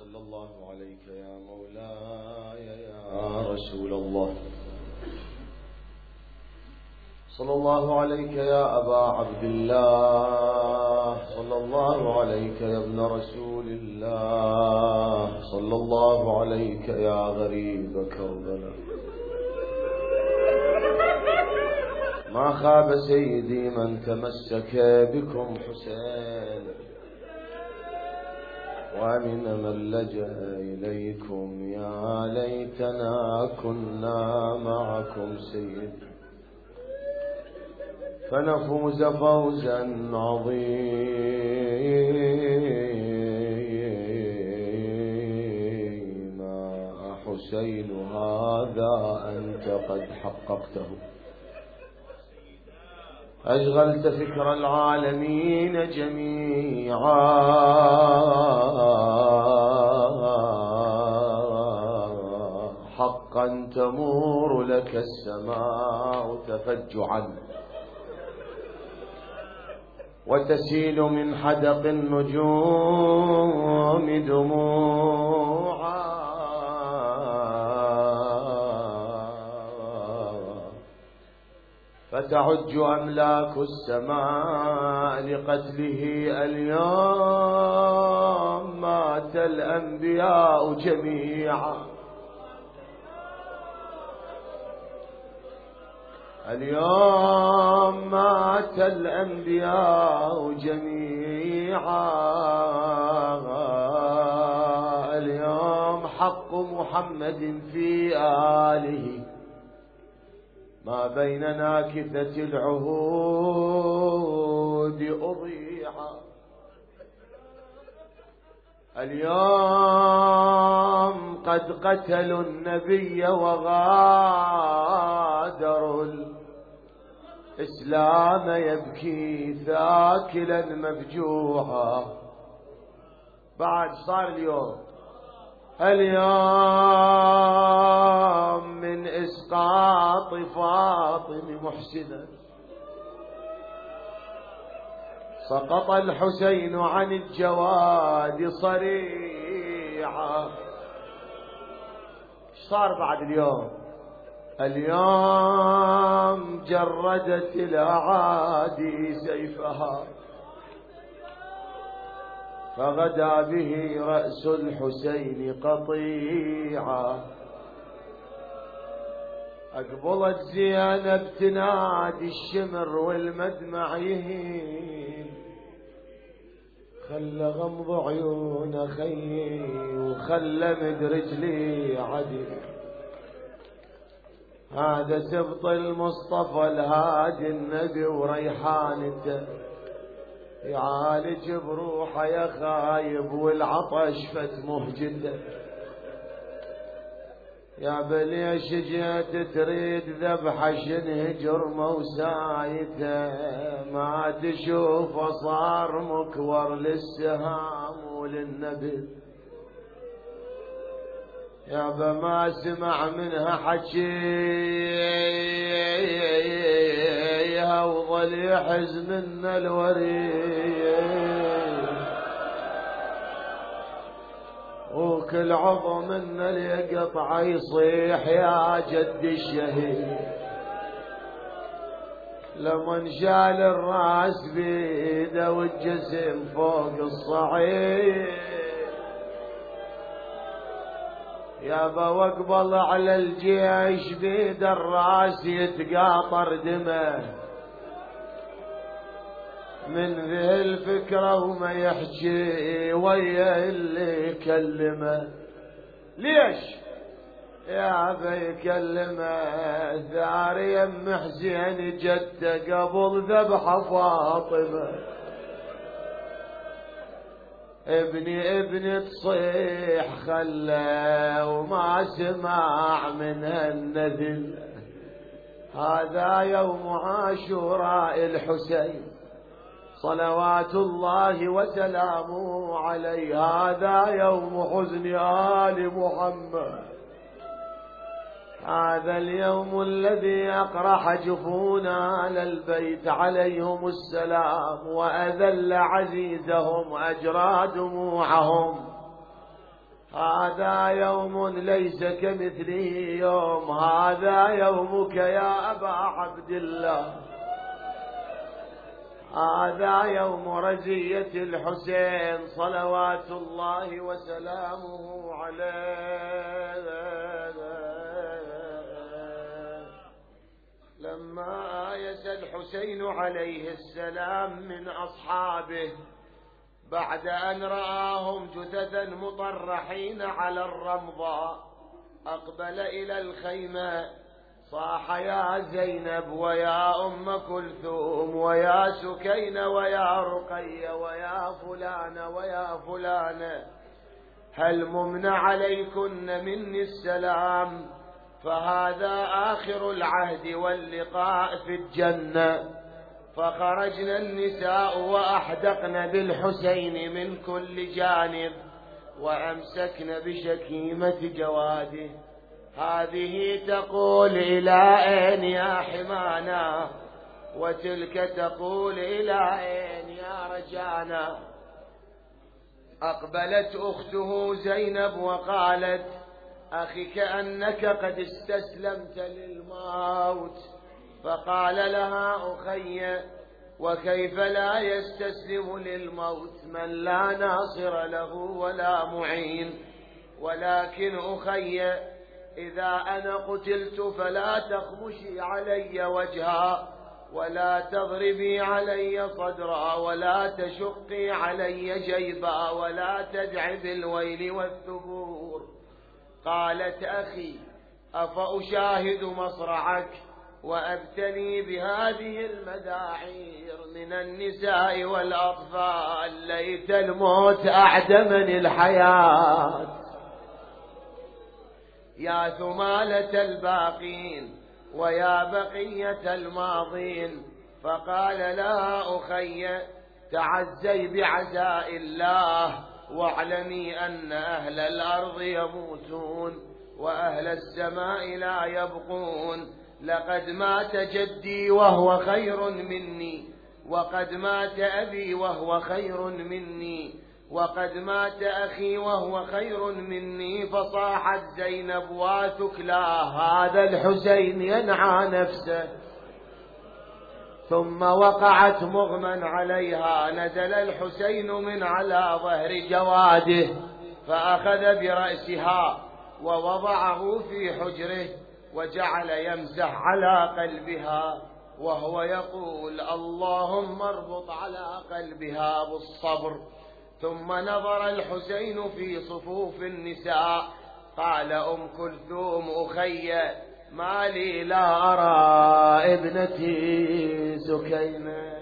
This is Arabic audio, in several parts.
صلى الله عليك يا مولاي يا رسول الله، صلى الله عليك يا أبا عبد الله، صلى الله عليك يا ابن رسول الله، صلى الله عليك يا غريب كربلاء. ما خاب سيدي من تمسك بكم حسين، ومن من لجأ إليكم، يا ليتنا كنا معكم سيدي فنفوز فوزا عظيما. حسين هذا أنت قد حققته، أشغلت فكر العالمين جميعا، حقا تمور لك السماء تفجعا، وتسيل من حدق النجوم دموعا، فتعج أملاك السماء لقتله. اليوم مات الأنبياء جميعا، اليوم مات الأنبياء جميعا، اليوم حق محمد في آله ما بين ناكثة العهود أضيعا. اليوم قد قتلوا النبي وغادروا الإسلام يبكي ثاكلا مفجوعا. بعد صار اليوم من إسقاط فاطم محسنا سقط الحسين عن الجواد صريعا. صار بعد اليوم جردت الأعادي سيفها، فغدا به رأس الحسين قطيعا. أقبلت زينب تنادي الشمر والمدمع يهين، خلى غمض عيون خيي وخلى مد رجلي عدل. هذا سبط المصطفى الهادي النبي وريحانته، يعالج بروحه يا خايب والعطش فتمه جده. يا بليش جيت تريد ذبحه شنهجر موسايته، ما تشوفه صار مكور للسهام وللنبي. يا ما سمع منها حكيها وظل يحز من الوريد، وكل عضو من اليقطع يصيح يا جد الشهيد. لمن شال الراس بيده والجسم فوق الصعيد، يابا واقبل على الجيش بيد الراس يتقاطر دمه، من ذي الفكرة وما يحكي ويا اللي يكلمه. ليش يابا يكلمه؟ ثاري يم حسين جده قبل ذبح فاطمه، ابني تصيح خله وما سمع منها النذل. هذا يوم عاشوراء الحسين صلوات الله وسلامه عليه، هذا يوم حزن آل محمد، هذا اليوم الذي أقرح جفون آل البيت عليهم السلام، وأذل عزيزهم أجرى دموعهم. هذا يوم ليس كمثله يوم، هذا يومك يا أبا عبد الله، هذا يوم رزية الحسين صلوات الله وسلامه عليه. لما آيس الحسين عليه السلام من أصحابه بعد أن رآهم جثثا مطرحين على الرمضاء، أقبل إلى الخيمة صاح يا زينب ويا أم كلثوم ويا سكين ويا رقية ويا فلان ويا فلان، هل ممن عليكن مني السلام، فهذا آخر العهد واللقاء في الجنة. فخرجنا النساء وأحدقن بالحسين من كل جانب وأمسكن بشكيمة جواده، هذه تقول إلى أين يا حمانا، وتلك تقول إلى أين يا رجانا. أقبلت أخته زينب وقالت أخي كأنك قد استسلمت للموت، فقال لها أخي وكيف لا يستسلم للموت من لا ناصر له ولا معين، ولكن أخي إذا أنا قتلت فلا تخمشي علي وجها ولا تضربي علي صدرا ولا تشقي علي جيبا ولا تدعي بالويل والثبور. قالت أخي أفأشاهد مصرعك وأبتلي بهذه المداعير من النساء والأطفال، ليت الموت أعدمني الحياة يا ثمالة الباقين ويا بقية الماضين. فقال لها أخي تعزي بعزاء الله واعلمي أن أهل الأرض يموتون وأهل السماء لا يبقون، لقد مات جدي وهو خير مني، وقد مات أبي وهو خير مني، وقد مات أخي وهو خير مني. فصاحت زينب وثكلاه هذا الحسين ينعى نفسه، ثم وقعت مغمى عليها. نزل الحسين من على ظهر جواده فأخذ برأسها ووضعه في حجره وجعل يمسح على قلبها وهو يقول اللهم اربط على قلبها بالصبر. ثم نظر الحسين في صفوف النساء قال أم كلثوم أخي ما لي لا أرى ابنتي سكينة.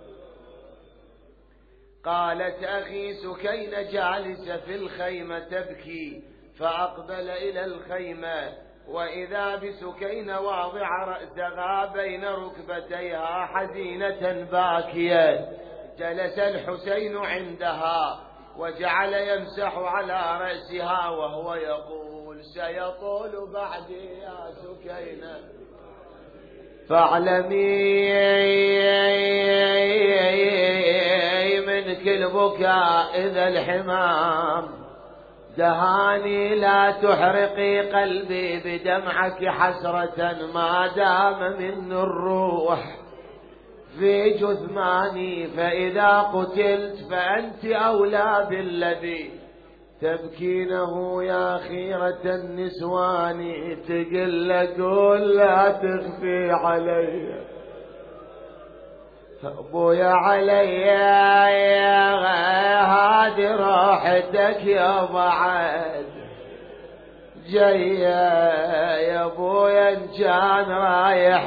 قالت أخي سكينة جالسة في الخيمة تبكي، فأقبل إلى الخيمة وإذا بسكينة واضع رأسها بين ركبتيها حزينة باكية. جلس الحسين عندها وجعل يمسح على رأسها وهو يقول سيطول بعدي يا سكينة فاعلمي من كل بكاء إذا الحمام دهاني لا تحرقي قلبي بدمعك حسرة ما دام من الروح في جثماني، فإذا قتلت فأنت أولى بالذي تبكينه يا خيرة النسوان. تقل قول لا تخفي علي أبويا علي هذه راحتك يا بعد جاية يا ابويا ان كان رايح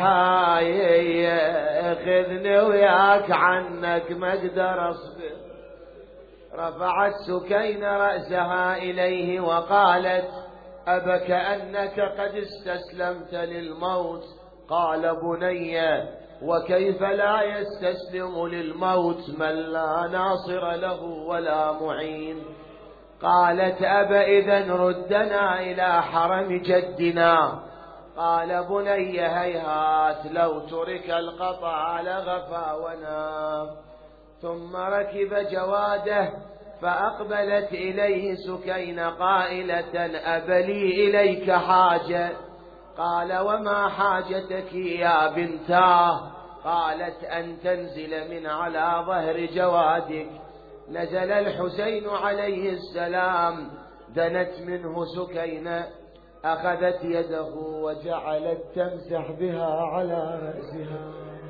خذني وياك عنك ما اقدر اصبر. رفعت سكينة رأسها إليه وقالت أبك أنك قد استسلمت للموت. قال بني وكيف لا يستسلم للموت من لا ناصر له ولا معين. قالت أبا إذن ردنا إلى حرم جدنا. قال بني هيهات لو ترك القطع لغفى ونام. ثم ركب جواده فأقبلت إليه سكينة قائلة أبلي إليك حاجة؟ قال وما حاجتك يا بنتاه؟ قالت أن تنزل من على ظهر جوادك. نزل الحسين عليه السلام، دنت منه سكينة، أخذت يده وجعلت تمسح بها على رأسها.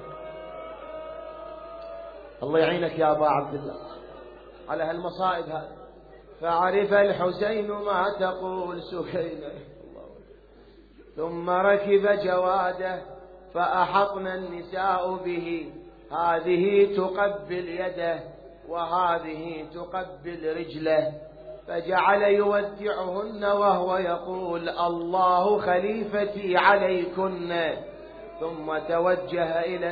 الله يعينك يا أبا عبد الله على هالمصائب هذه. فعرف الحسين ما تقول سكينة، ثم ركب جواده فأحطن النساء به، هذه تقبل يده وهذه تقبل رجله، فجعل يودعهن وهو يقول الله خليفتي عليكن، ثم توجه إلى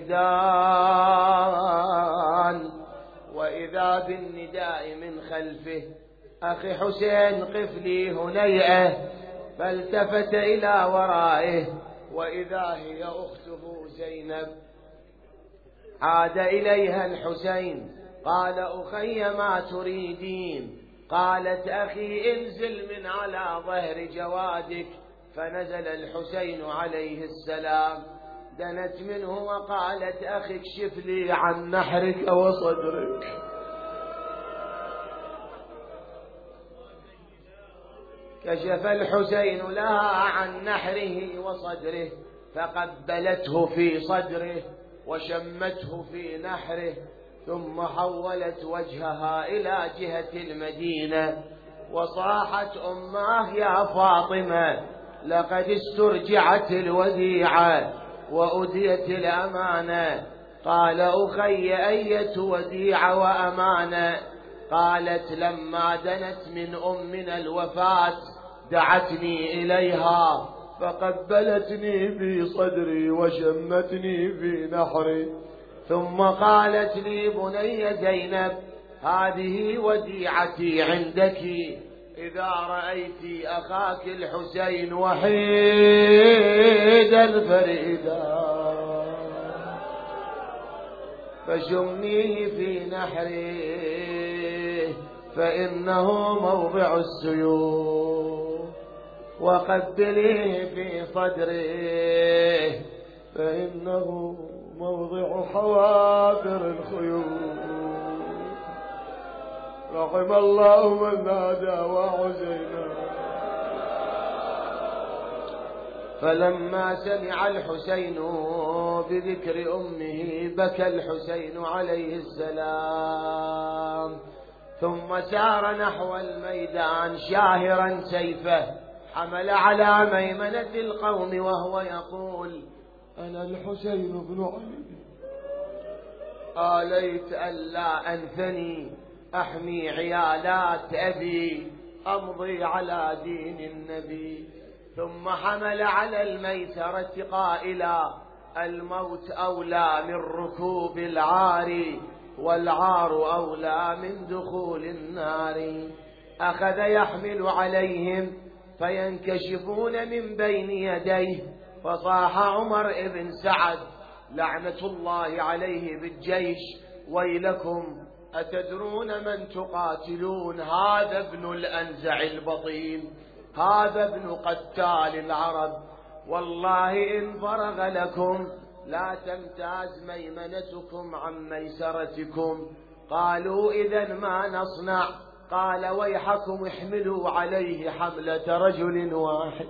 الميدان، وإذا بالنداء من خلفه أخي حسين قف لي هنيئة، فالتفت إلى ورائه وإذا هي أخته زينب. عاد إليها الحسين قال أخي ما تريدين؟ قالت أخي انزل من على ظهر جوادك. فنزل الحسين عليه السلام، دنت منه وقالت أخي اكشف لي عن نحرك وصدرك. كشف الحسين لها عن نحره وصدره، فقبلته في صدره وشمته في نحره، ثم حولت وجهها إلى جهة المدينة وصاحت أماه يا فاطمة لقد استرجعت الوديعة وأديت الأمانة. قال أخي أية وديعة وأمانة؟ قالت لما دنت من أمنا الوفاة دعتني إليها فقبلتني في صدري وشمتني في نحري، ثم قالت لي بني زينب هذه وديعتي عندك، إذا رأيت أخاك الحسين وحيدا فريدا فشميه في نحره فإنه موضع السيوف، وقبليه في صدره فإنه موضع حوافر الخيول. رحم الله من نادى وعزينا. فلما سمع الحسين بذكر أمه بكى الحسين عليه السلام، ثم سار نحو الميدان شاهرا سيفه، حمل على ميمنة القوم وهو يقول أنا الحسين بن علي، آليت ألا أنثني أحمي عيالات أبي، أمضي على دين النبي. ثم حمل على الميسرة قائلا الموت أولى من ركوب العار، والعار أولى من دخول النار. أخذ يحمل عليهم فينكشفون من بين يديه، فصاح عمر بن سعد لعنة الله عليه بالجيش ويلكم أتدرون من تقاتلون؟ هذا ابن الأنزع البطين، هذا ابن قتال العرب، والله إن فرغ لكم لا تمتاز ميمنتكم عن ميسرتكم. قالوا إذن ما نصنع؟ قال ويحكم احملوا عليه حملة رجل واحد.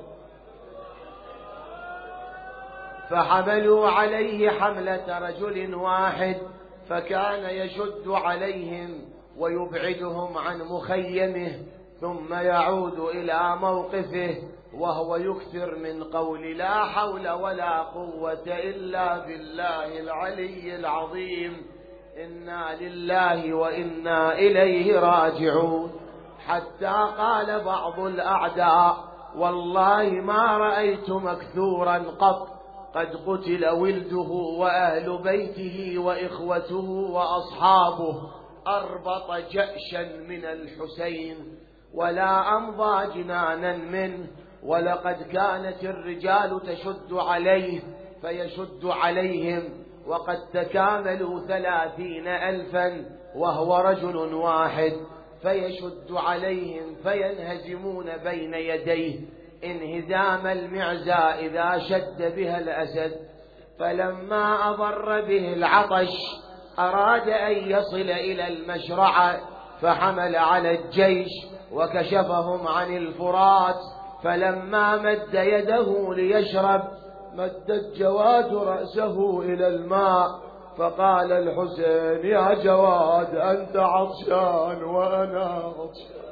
فحملوا عليه حملة رجل واحد، فكان يشد عليهم ويبعدهم عن مخيمه، ثم يعود إلى موقفه وهو يكثر من قول لا حول ولا قوة إلا بالله العلي العظيم، إنا لله وإنا إليه راجعون. حتى قال بعض الأعداء والله ما رأيت مكثورا قط قد قتل ولده وأهل بيته وإخوته وأصحابه أربط جأشا من الحسين ولا أمضى جنانا منه، ولقد كانت الرجال تشد عليه فيشد عليهم، وقد تكاملوا 30,000 وهو رجل واحد، فيشد عليهم فينهزمون بين يديه انهزام المعزى إذا شد بها الأسد. فلما أضر به العطش أراد أن يصل إلى المشرعة، فحمل على الجيش وكشفهم عن الفرات. فلما مد يده ليشرب مد الجواد رأسه إلى الماء، فقال الحسين: يا جواد أنت عطشان وأنا عطشان.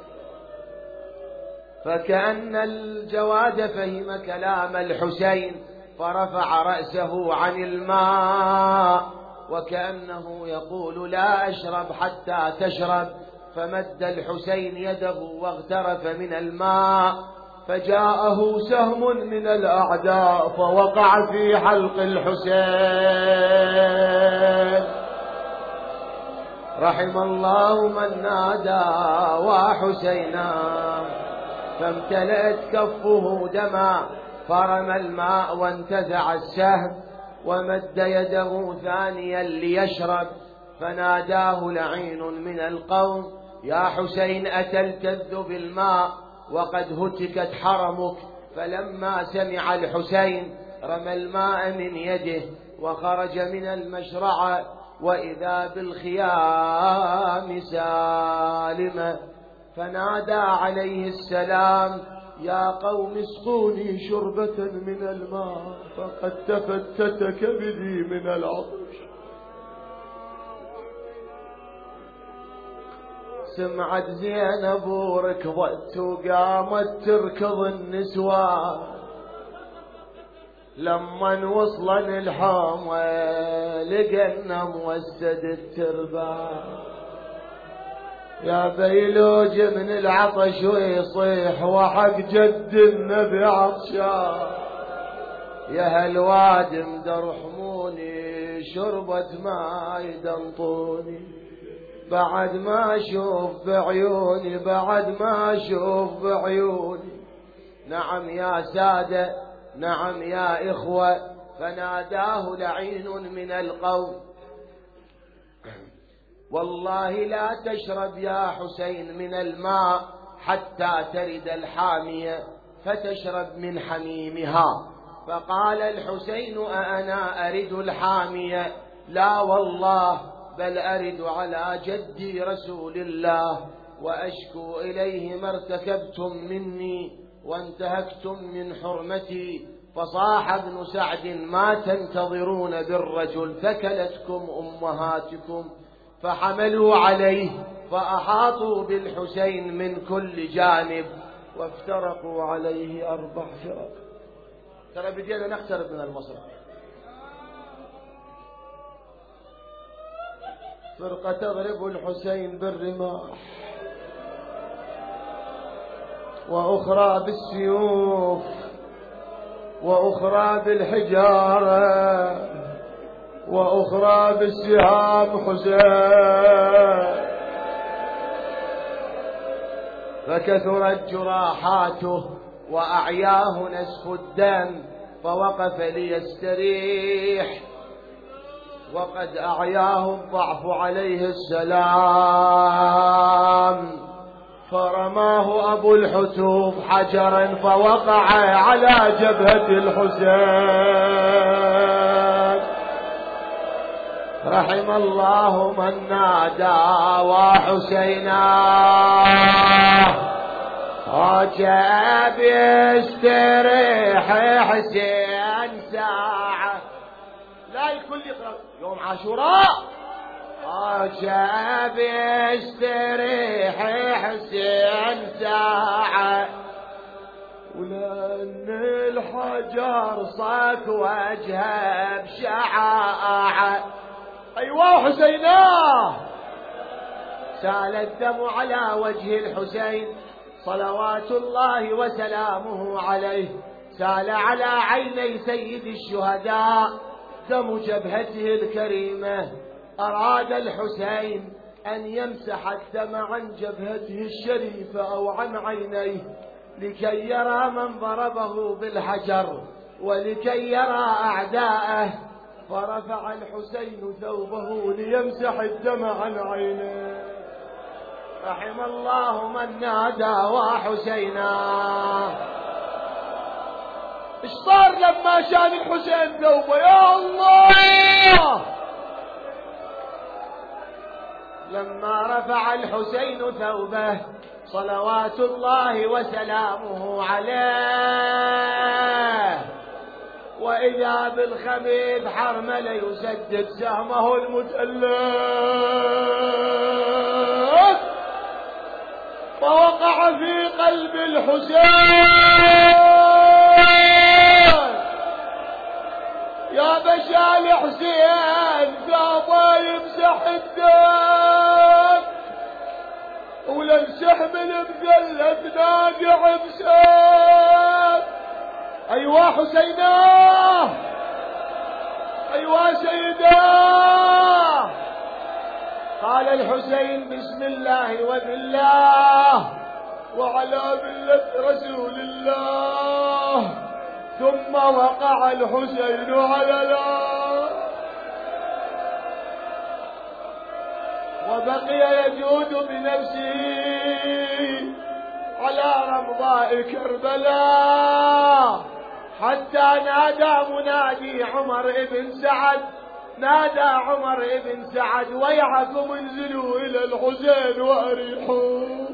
فكأن الجواد فهم كلام الحسين فرفع رأسه عن الماء، وكأنه يقول: لا أشرب حتى تشرب. فمد الحسين يده واغترف من الماء، فجاءه سهم من الأعداء فوقع في حلق الحسين. رحم الله من نادى وحسينا، فامتلأت كفه دما، فرمى الماء وانتزع السهم ومد يده ثانيا ليشرب، فناداه لعين من القوم: يا حسين أتلتذ بالماء وقد هتكت حرمك. فلما سمع الحسين رمى الماء من يده وخرج من المشرعة، وإذا بالخيام سالمة، فنادى عليه السلام: يا قوم اسقوني شربة من الماء فقد تفتت كبدي من العطش. سمعت زينب وركضت وقامت تركض النسوان، لما وصلن الحومة لقنا موسد التربان. يا بيلوج من العطش ويصيح وحق جد النبي عطشان، يا هالواد مدرحموني شربة ماي دنطوني، بعد ما اشوف بعيوني بعد ما اشوف بعيوني. نعم يا سادة، نعم يا إخوة. فناداه لعين من القوم: والله لا تشرب يا حسين من الماء حتى ترد الحامية فتشرب من حميمها. فقال الحسين: أأنا أرد الحامية؟ لا والله، بل أرد على جدي رسول الله وأشكو إليه ما ارتكبتم مني وانتهكتم من حرمتي. فصاح ابن سعد: ما تنتظرون بالرجل، ثكلتكم أمهاتكم. فحملوا عليه فأحاطوا بالحسين من كل جانب وافترقوا عليه 4 فرق. ترى بدينا نقترب من المسرح. فرقة تضرب الحسين بالرماح، وأخرى بالسيوف، وأخرى بالحجارة، وأخرى بالسهام حسين. فكثرت جراحاته وأعياه نسف الدم، فوقف ليستريح وقد أعياه الضعف عليه السلام. فرماه أبو الحتوف حجرا فوقع على جبهة الحسين. رحم الله من نادى وحسينا، رجاء بيستريح حسين ساعة. لا الكل يقرأ يوم عاشوراء: رجاء بيستريح حسين ساعة، ولأن الحجر صك وجهه بشعاعة. أيوة حسيناه. سال الدم على وجه الحسين صلوات الله وسلامه عليه، سال على عيني سيد الشهداء دم جبهته الكريمة. أراد الحسين أن يمسح الدم عن جبهته الشريفة أو عن عينيه لكي يرى من ضربه بالحجر ولكي يرى أعداءه. فرفع الحسين ثوبه ليمسح الدمع عن عينه. رحم الله من نادى وحسينا. ايش صار لما شان الحسين ثوبه؟ يا الله! لما رفع الحسين ثوبه صلوات الله وسلامه عليه، وإذا بالخبيث حرمل يسدد سهمه المتألق، فوقع في قلب الحسين. يا بشال حسين ثابا يمسح الدم، ولنسح من مذلة ناقع بسام. أيوا حسينا، أيوا سيدا. قال الحسين بسم الله وبالله وعلى ملة رسول الله. ثم وقع الحسين على الأرض وبقي يجود بنفسه على رمضاء كربلاء، حتى نادى منادي عمر بن سعد، نادى عمر بن سعد ويحكم انزلوا إلى الحسين وأريحوا.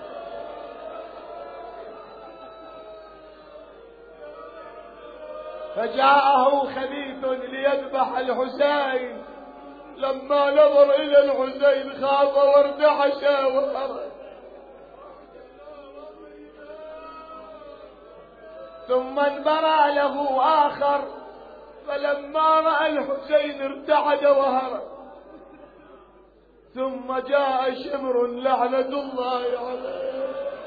فجاءه خبيث ليذبح الحسين، لما نظر إلى الحسين خاف واردحش وهرب. ثم انبرى له آخر، فلما رأى الحسين ارتعد وهرب. ثم جاء شمر لعنة الله عليه.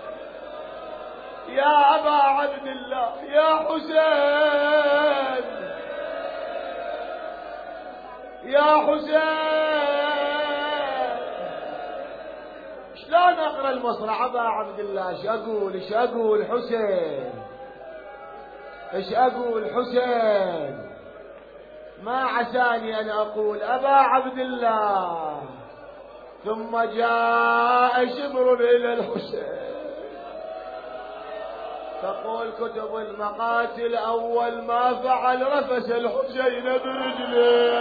يا أبا عبد الله، يا حسين، يا حسين. شلون اقرا المصرع ابا عبد الله؟ ايش اقول؟ ايش اقول حسين؟ ايش اقول حسين؟ ما عساني ان اقول ابا عبد الله. ثم جاء شبر الى الحسين. تقول كتب المقاتل اول ما فعل رفس الحسين برجله.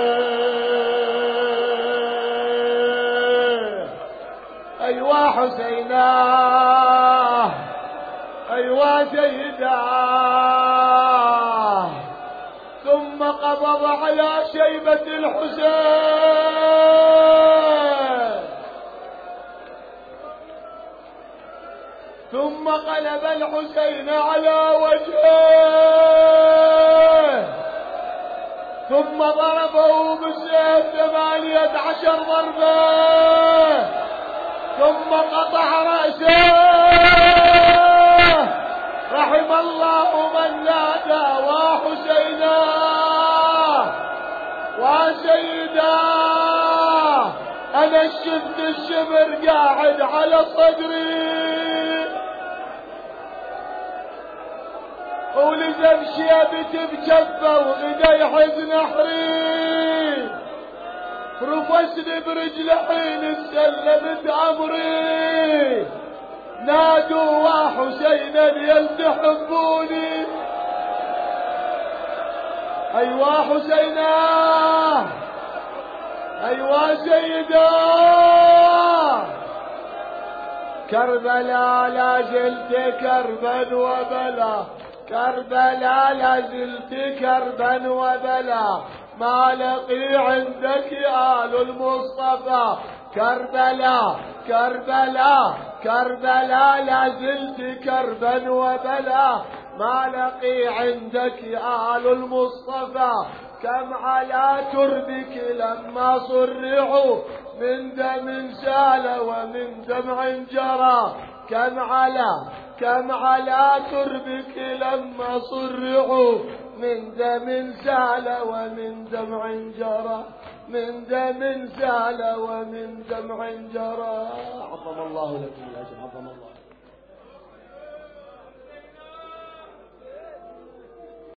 ايوا حسينا، ايوا سيدا. ثم قبض على شيبة الحسين، ثم قلب الحسين على وجهه، ثم ضربه بالسيف 18 ضربة، ثم قطع رأسه. رحم الله من نادى وحسينا وسيدا. أنا شفت الشبر قاعد على صدري، ولزم شيبت بجفه وغدا يحز نحري، رفسني برجل حين استلمت امري. نادوا وحسينا يلتحبوني. ايوا حسينا، ايوا سيدا. كربلاء لا زلت كربا وبلا، كربلاء لا زلت كربا وبلا. ما لقي عندك آل المصطفى. كربلاء كربلاء كربلاء لا زلت كربا وبلا. ما لقي عندك آل المصطفى. كم على تربك لما صرعوا من دم سال ومن دمع جرى. كم على تربك لما صرعوا من دم سال ومن دمع جرى، من دم سال ومن دمع جرى. عظم الله لكم الأجر، عظم الله.